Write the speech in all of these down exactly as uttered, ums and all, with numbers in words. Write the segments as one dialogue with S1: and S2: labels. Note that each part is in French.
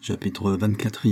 S1: Chapitre vingt-quatre.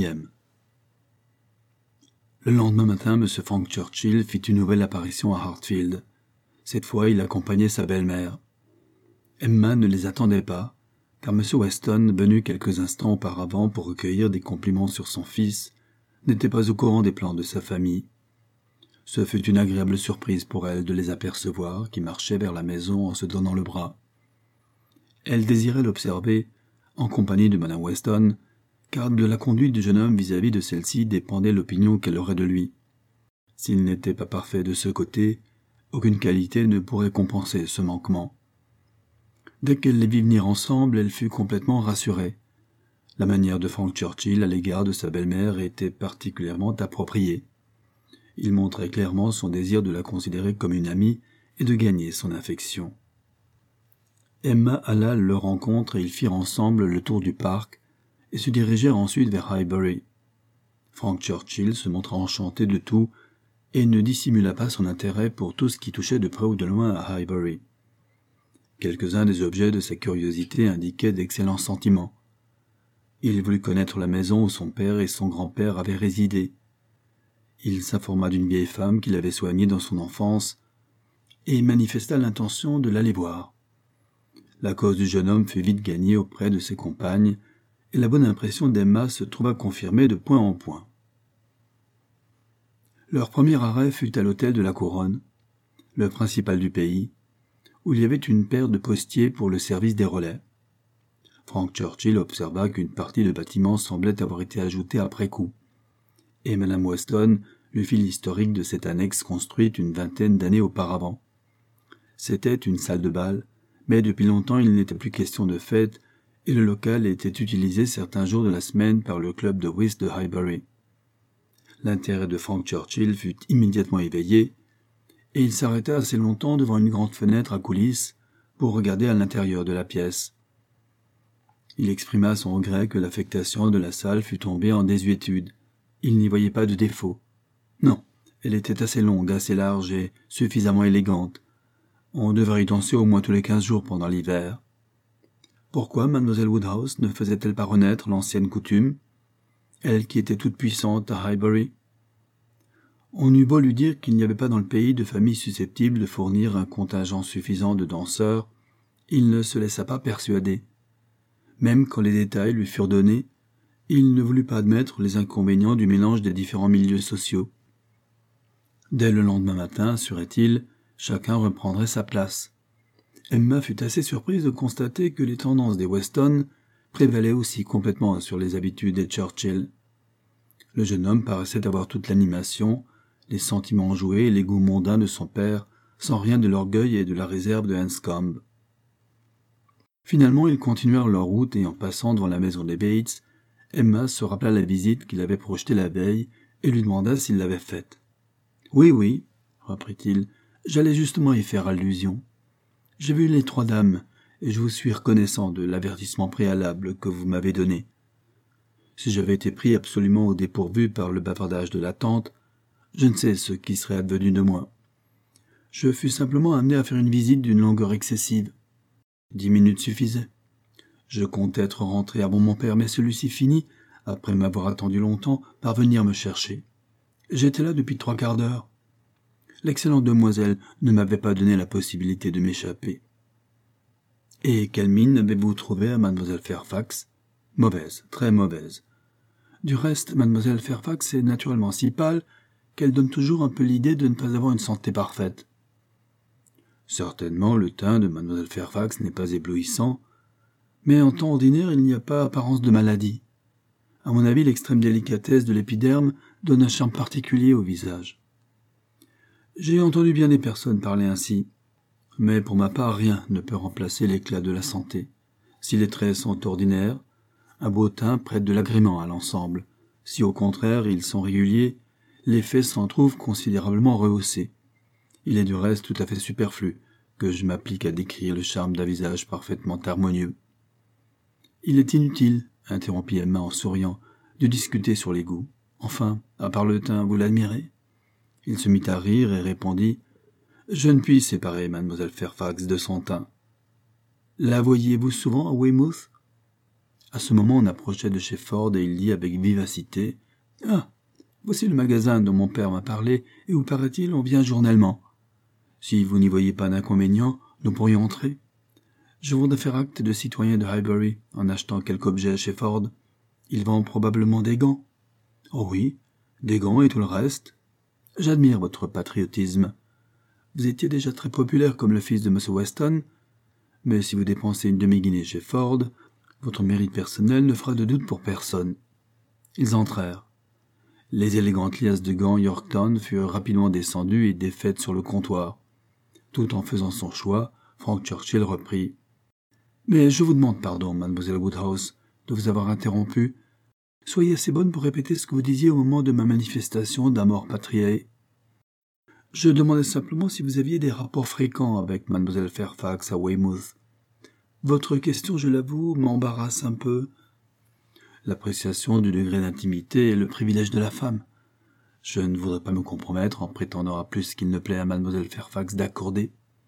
S1: Le lendemain matin, M. Frank Churchill fit une nouvelle apparition à Hartfield. Cette fois, il accompagnait sa belle-mère. Emma ne les attendait pas, car M. Weston, venu quelques instants auparavant pour recueillir des compliments sur son fils, n'était pas au courant des plans de sa famille. Ce fut une agréable surprise pour elle de les apercevoir, qui marchaient vers la maison en se donnant le bras. Elle désirait l'observer, en compagnie de Mme Weston, car de la conduite du jeune homme vis-à-vis de celle-ci dépendait l'opinion qu'elle aurait de lui. S'il n'était pas parfait de ce côté, aucune qualité ne pourrait compenser ce manquement. Dès qu'elle les vit venir ensemble, elle fut complètement rassurée. La manière de Frank Churchill à l'égard de sa belle-mère était particulièrement appropriée. Il montrait clairement son désir de la considérer comme une amie et de gagner son affection. Emma alla à leur rencontre et ils firent ensemble le tour du parc, et se dirigèrent ensuite vers Highbury. Frank Churchill se montra enchanté de tout et ne dissimula pas son intérêt pour tout ce qui touchait de près ou de loin à Highbury. Quelques-uns des objets de sa curiosité indiquaient d'excellents sentiments. Il voulut connaître la maison où son père et son grand-père avaient résidé. Il s'informa d'une vieille femme qu'il avait soignée dans son enfance et manifesta l'intention de l'aller voir. La cause du jeune homme fut vite gagnée auprès de ses compagnes, et la bonne impression d'Emma se trouva confirmée de point en point. Leur premier arrêt fut à l'hôtel de la Couronne, le principal du pays, où il y avait une paire de postiers pour le service des relais. Frank Churchill observa qu'une partie du bâtiment semblait avoir été ajoutée après coup, et Mme Weston lui fit l'historique de cette annexe construite une vingtaine d'années auparavant. C'était une salle de bal, mais depuis longtemps il n'était plus question de fête, et le local était utilisé certains jours de la semaine par le club de whist de Highbury. L'intérêt de Frank Churchill fut immédiatement éveillé, et il s'arrêta assez longtemps devant une grande fenêtre à coulisses pour regarder à l'intérieur de la pièce. Il exprima son regret que l'affectation de la salle fût tombée en désuétude. Il n'y voyait pas de défaut. Non, elle était assez longue, assez large et suffisamment élégante. On devrait y danser au moins tous les quinze jours pendant l'hiver. Pourquoi Mademoiselle Woodhouse ne faisait-elle pas renaître l'ancienne coutume, elle qui était toute puissante à Highbury? On eut beau lui dire qu'il n'y avait pas dans le pays de famille susceptible de fournir un contingent suffisant de danseurs, il ne se laissa pas persuader. Même quand les détails lui furent donnés, il ne voulut pas admettre les inconvénients du mélange des différents milieux sociaux. Dès le lendemain matin, assurait-il, chacun reprendrait sa place. Emma fut assez surprise de constater que les tendances des Weston prévalaient aussi complètement sur les habitudes des Churchill. Le jeune homme paraissait avoir toute l'animation, les sentiments enjoués et les goûts mondains de son père, sans rien de l'orgueil et de la réserve de Hanscombe. Finalement, ils continuèrent leur route et en passant devant la maison des Bates, Emma se rappela la visite qu'il avait projetée la veille et lui demanda s'il l'avait faite. « Oui, oui, » reprit-il, « j'allais justement y faire allusion. J'ai vu les trois dames, et je vous suis reconnaissant de l'avertissement préalable que vous m'avez donné. Si j'avais été pris absolument au dépourvu par le bavardage de la tante, je ne sais ce qui serait advenu de moi. Je fus simplement amené à faire une visite d'une longueur excessive. Dix minutes suffisaient. Je comptais être rentré avant mon père, mais celui-ci finit, après m'avoir attendu longtemps, par venir me chercher. J'étais là depuis trois quarts d'heure. L'excellente demoiselle ne m'avait pas donné la possibilité de m'échapper. « Et quelle mine avez-vous trouvé à mademoiselle Fairfax ?»« Mauvaise, très mauvaise. Du reste, mademoiselle Fairfax est naturellement si pâle qu'elle donne toujours un peu l'idée de ne pas avoir une santé parfaite. Certainement, le teint de mademoiselle Fairfax n'est pas éblouissant, mais en temps ordinaire, il n'y a pas apparence de maladie. À mon avis, l'extrême délicatesse de l'épiderme donne un charme particulier au visage. J'ai entendu bien des personnes parler ainsi, mais pour ma part, rien ne peut remplacer l'éclat de la santé. Si les traits sont ordinaires, un beau teint prête de l'agrément à l'ensemble. Si au contraire ils sont réguliers, l'effet s'en trouve considérablement rehaussé. Il est du reste tout à fait superflu que je m'applique à décrire le charme d'un visage parfaitement harmonieux. Il est inutile, interrompit Emma en souriant, de discuter sur les goûts. Enfin, à part le teint, vous l'admirez? Il se mit à rire et répondit « Je ne puis séparer mademoiselle Fairfax de son teint. La voyiez-vous souvent à Weymouth ?»« À ce moment, on approchait de chez Ford et il dit avec vivacité « Ah, voici le magasin dont mon père m'a parlé et où, paraît-il, on vient journellement. Si vous n'y voyez pas d'inconvénient, nous pourrions entrer. Je voudrais faire acte de citoyen de Highbury en achetant quelque objet chez Ford. Il vend probablement des gants. »« Oh oui, des gants et tout le reste. J'admire votre patriotisme. Vous étiez déjà très populaire comme le fils de M. Weston, mais si vous dépensez une demi-guinée chez Ford, votre mérite personnel ne fera de doute pour personne. » Ils entrèrent. Les élégantes liasses de gants Yorktown furent rapidement descendues et défaites sur le comptoir. Tout en faisant son choix, Frank Churchill reprit. « Mais je vous demande pardon, mademoiselle Woodhouse, de vous avoir interrompu. Soyez assez bonne pour répéter ce que vous disiez au moment de ma manifestation d'Amor Patriae. » Je demandais simplement si vous aviez des rapports fréquents avec mademoiselle Fairfax à Weymouth. Votre question, je l'avoue, m'embarrasse un peu. L'appréciation du degré d'intimité est le privilège de la femme. Je ne voudrais pas me compromettre en prétendant à plus qu'il ne plaît à mademoiselle Fairfax d'accorder.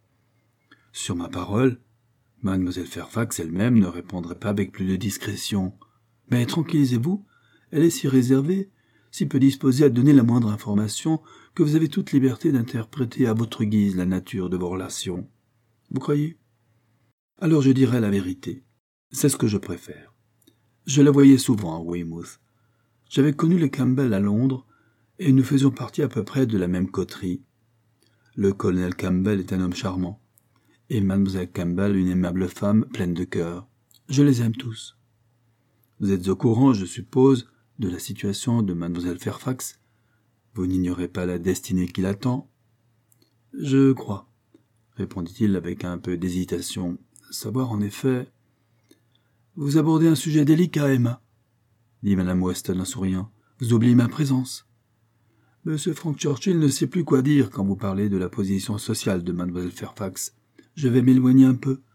S1: Sur ma parole, mademoiselle Fairfax elle-même ne répondrait pas avec plus de discrétion. Mais tranquillisez-vous, elle est si réservée, si peu disposée à donner la moindre information, que vous avez toute liberté d'interpréter à votre guise la nature de vos relations. Vous croyez ? Alors je dirai la vérité. C'est ce que je préfère. Je la voyais souvent à Weymouth. J'avais connu les Campbell à Londres, et nous faisions partie à peu près de la même coterie. Le colonel Campbell est un homme charmant, et mademoiselle Campbell une aimable femme pleine de cœur. Je les aime tous. Vous êtes au courant, je suppose, de la situation de mademoiselle Fairfax. Vous n'ignorez pas la destinée qui l'attend. Je crois, répondit-il avec un peu d'hésitation. Savoir en effet... Vous abordez un sujet délicat, Emma, dit madame Weston en souriant. Vous oubliez ma présence. Monsieur Frank Churchill ne sait plus quoi dire quand vous parlez de la position sociale de mademoiselle Fairfax. Je vais m'éloigner un peu.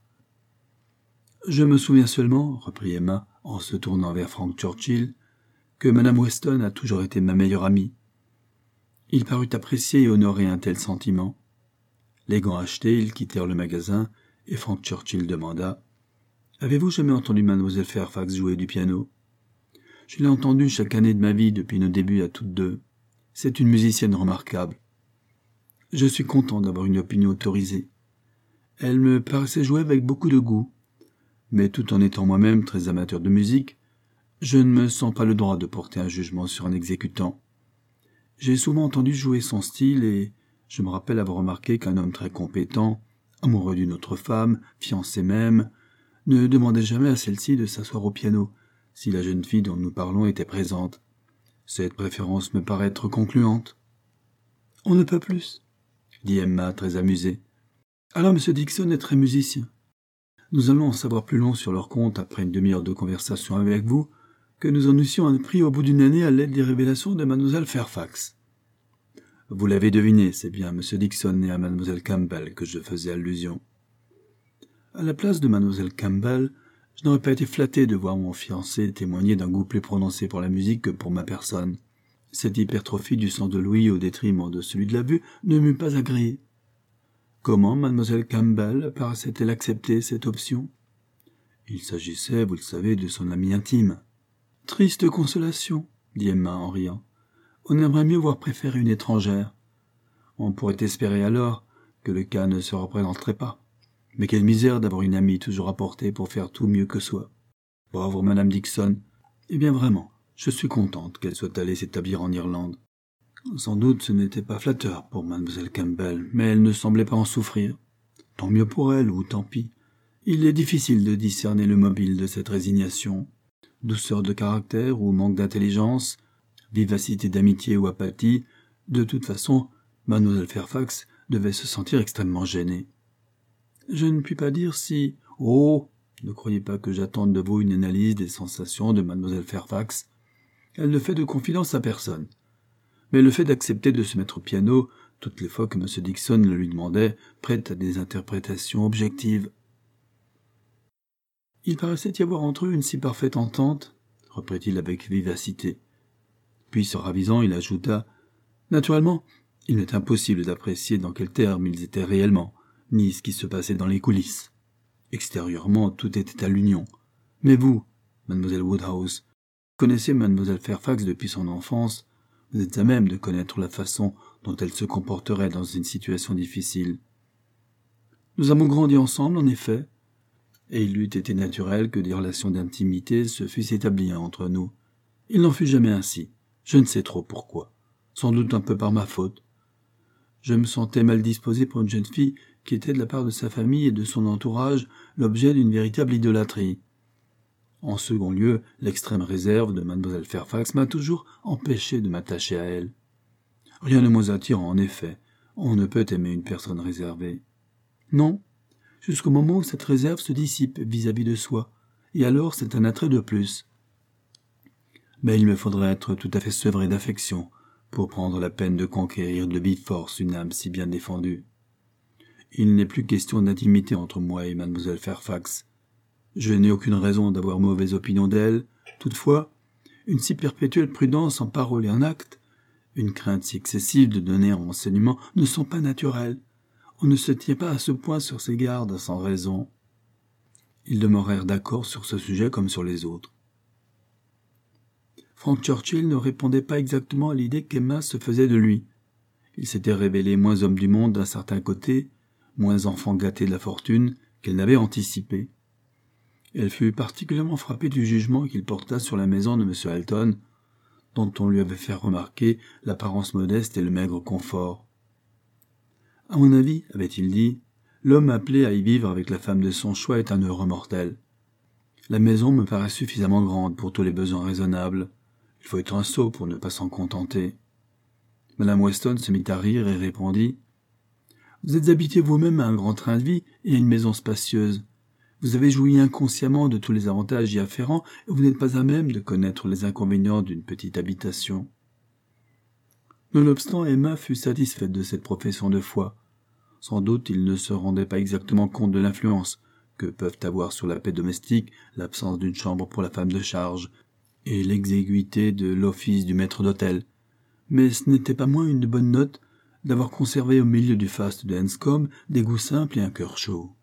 S1: Je me souviens seulement, reprit Emma, en se tournant vers Frank Churchill, que madame Weston a toujours été ma meilleure amie. Il parut apprécier et honorer un tel sentiment. Les gants achetés, ils quittèrent le magasin, et Frank Churchill demanda « Avez-vous jamais entendu mademoiselle Fairfax jouer du piano ?»« Je l'ai entendue chaque année de ma vie depuis nos débuts à toutes deux. C'est une musicienne remarquable. Je suis content d'avoir une opinion autorisée. Elle me paraissait jouer avec beaucoup de goût, mais tout en étant moi-même très amateur de musique, je ne me sens pas le droit de porter un jugement sur un exécutant. J'ai souvent entendu jouer son style et je me rappelle avoir remarqué qu'un homme très compétent, amoureux d'une autre femme, fiancé même, ne demandait jamais à celle-ci de s'asseoir au piano, si la jeune fille dont nous parlons était présente. Cette préférence me paraît être concluante. « On ne peut plus, » dit Emma, très amusée. « Alors M. Dixon est très musicien. Nous allons en savoir plus long sur leur compte après une demi-heure de conversation avec vous, que nous en eussions appris au bout d'une année à l'aide des révélations de mademoiselle Fairfax. Vous l'avez deviné, c'est bien à M. Dixon et à mademoiselle Campbell que je faisais allusion. À la place de mademoiselle Campbell, je n'aurais pas été flatté de voir mon fiancé témoigner d'un goût plus prononcé pour la musique que pour ma personne. Cette hypertrophie du sens de l'ouïe au détriment de celui de la vue ne m'eût pas agréé. Comment mademoiselle Campbell paraissait-elle accepter cette option? Il s'agissait, vous le savez, de son amie intime. « Triste consolation, » dit Emma en riant. « On aimerait mieux voir préférer une étrangère. On pourrait espérer alors que le cas ne se représenterait pas. Mais quelle misère d'avoir une amie toujours à portée pour faire tout mieux que soi. Pauvre madame Dixon. Eh bien vraiment, je suis contente qu'elle soit allée s'établir en Irlande. Sans doute ce n'était pas flatteur pour mademoiselle Campbell, mais elle ne semblait pas en souffrir. Tant mieux pour elle, ou tant pis. Il est difficile de discerner le mobile de cette résignation. Douceur de caractère ou manque d'intelligence, vivacité d'amitié ou apathie, de toute façon, mademoiselle Fairfax devait se sentir extrêmement gênée. Je ne puis pas dire si... Oh, ne croyez pas que j'attende de vous une analyse des sensations de mademoiselle Fairfax. Elle ne fait de confidence à personne. Mais le fait d'accepter de se mettre au piano, toutes les fois que M. Dixon le lui demandait, prête à des interprétations objectives. Il paraissait y avoir entre eux une si parfaite entente, reprit-il avec vivacité. Puis, se ravisant, il ajouta « Naturellement, il m'est impossible d'apprécier dans quels termes ils étaient réellement, ni ce qui se passait dans les coulisses. Extérieurement, tout était à l'union. Mais vous, mademoiselle Woodhouse. Vous connaissez mademoiselle Fairfax depuis son enfance. Vous êtes à même de connaître la façon dont elle se comporterait dans une situation difficile. Nous avons grandi ensemble, en effet, et il eût été naturel que des relations d'intimité se fussent établies entre nous. Il n'en fut jamais ainsi. Je ne sais trop pourquoi. Sans doute un peu par ma faute. Je me sentais mal disposé pour une jeune fille qui était de la part de sa famille et de son entourage l'objet d'une véritable idolâtrie. En second lieu, l'extrême réserve de mademoiselle Fairfax m'a toujours empêché de m'attacher à elle. Rien de moins attirant, en effet. On ne peut aimer une personne réservée. Non, jusqu'au moment où cette réserve se dissipe vis-à-vis de soi, et alors c'est un attrait de plus. Mais il me faudrait être tout à fait sevré d'affection pour prendre la peine de conquérir de vive force une âme si bien défendue. Il n'est plus question d'intimité entre moi et mademoiselle Fairfax. Je n'ai aucune raison d'avoir mauvaise opinion d'elle. Toutefois, une si perpétuelle prudence en parole et en acte, une crainte si excessive de donner un renseignement ne sont pas naturelles. On ne se tient pas à ce point sur ses gardes sans raison. Ils demeurèrent d'accord sur ce sujet comme sur les autres. Frank Churchill ne répondait pas exactement à l'idée qu'Emma se faisait de lui. Il s'était révélé moins homme du monde d'un certain côté, moins enfant gâté de la fortune qu'elle n'avait anticipé. Elle fut particulièrement frappée du jugement qu'il porta sur la maison de M. Elton, dont on lui avait fait remarquer l'apparence modeste et le maigre confort. « À mon avis, avait-il dit, l'homme appelé à y vivre avec la femme de son choix est un heureux mortel. La maison me paraît suffisamment grande pour tous les besoins raisonnables. Il faut être un sot pour ne pas s'en contenter. » Madame Weston se mit à rire et répondit « Vous êtes habitué vous-même à un grand train de vie et à une maison spacieuse. Vous avez joui inconsciemment de tous les avantages y afférents et vous n'êtes pas à même de connaître les inconvénients d'une petite habitation. » Nonobstant, Emma fut satisfaite de cette profession de foi. Sans doute il ne se rendait pas exactement compte de l'influence que peuvent avoir sur la paix domestique l'absence d'une chambre pour la femme de charge et l'exiguïté de l'office du maître d'hôtel. Mais ce n'était pas moins une bonne note d'avoir conservé au milieu du faste de Enscombe des goûts simples et un cœur chaud.